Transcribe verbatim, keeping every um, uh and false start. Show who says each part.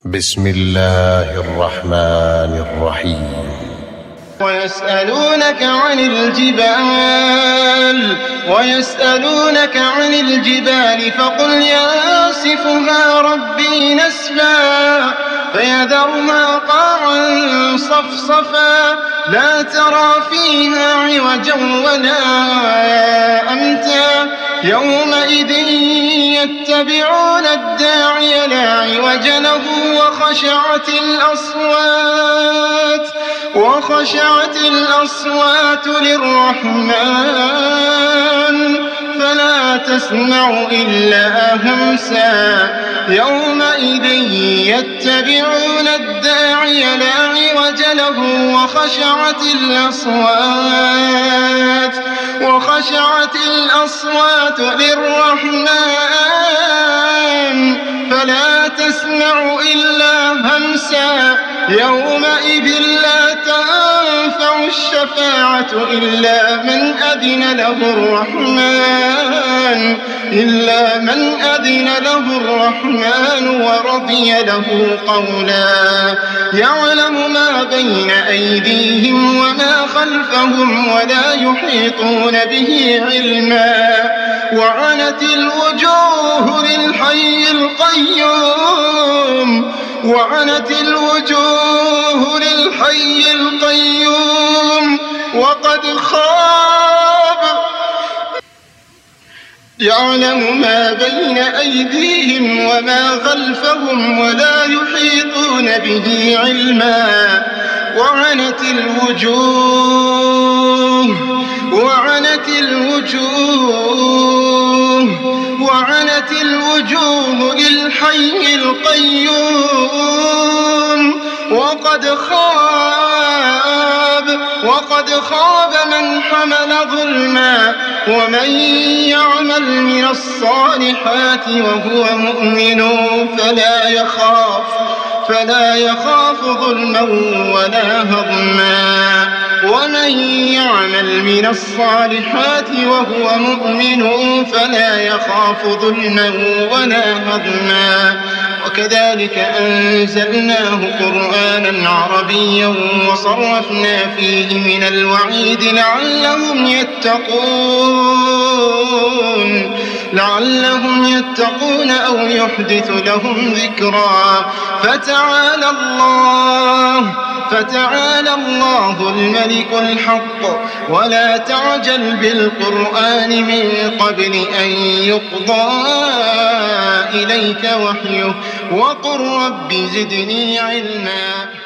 Speaker 1: بسم الله الرحمن الرحيم.
Speaker 2: ويسألونك عن الجبال ويسألونك عن الجبال فقل ينسفها ربي نسفا فيذرها قاعا صفصفا لا ترى فيها عوجا ولا أمتا يومئذ يتبعون الداعي لا عوج له وخشعت الأصوات وخشعت الأصوات للرحمن فلا تسمع إلا همسا يومئذ يتبعون الداعي لا عوج له وخشعت الأصوات وخشعت الأصوات للرحمن فلا تسمع إلا همسا يومئذ لا تنفع الشفاعة إلا من أذن له الرحمن إلا من أذن له الرحمن ورضي له قولا يعلم ما بين أيديهم وما خلفهم ولا يحيطون به علما وعنت الوجوه للحي القيوم وعنت الوجوه للحي القيوم وقد خاب يعلم ما بين أيديهم وما خلفهم ولا يحيطون به علما وعنت الوجوه وعنت الوجوه وعنت الوجوه للحي القيوم وقد خاب وقد خاب من حمل ظلما ومن يعمل من الصالحات وهو مؤمن فلا يخاف فلا يخاف ظلما ولا هضما ومن يعمل من الصالحات وهو مؤمن فلا يخاف ظلما ولا هضما وكذلك أنزلناه قرآنا عربيا وصرفنا فيه من الوعيد لعلهم يتقون لعلهم يتقون أو يحدث لهم ذكرا فتعالى الله فتعالى الله الملك الحق ولا تعجل بالقرآن من قبل أن يقضى إليك وحيه وقل رب زدني علما.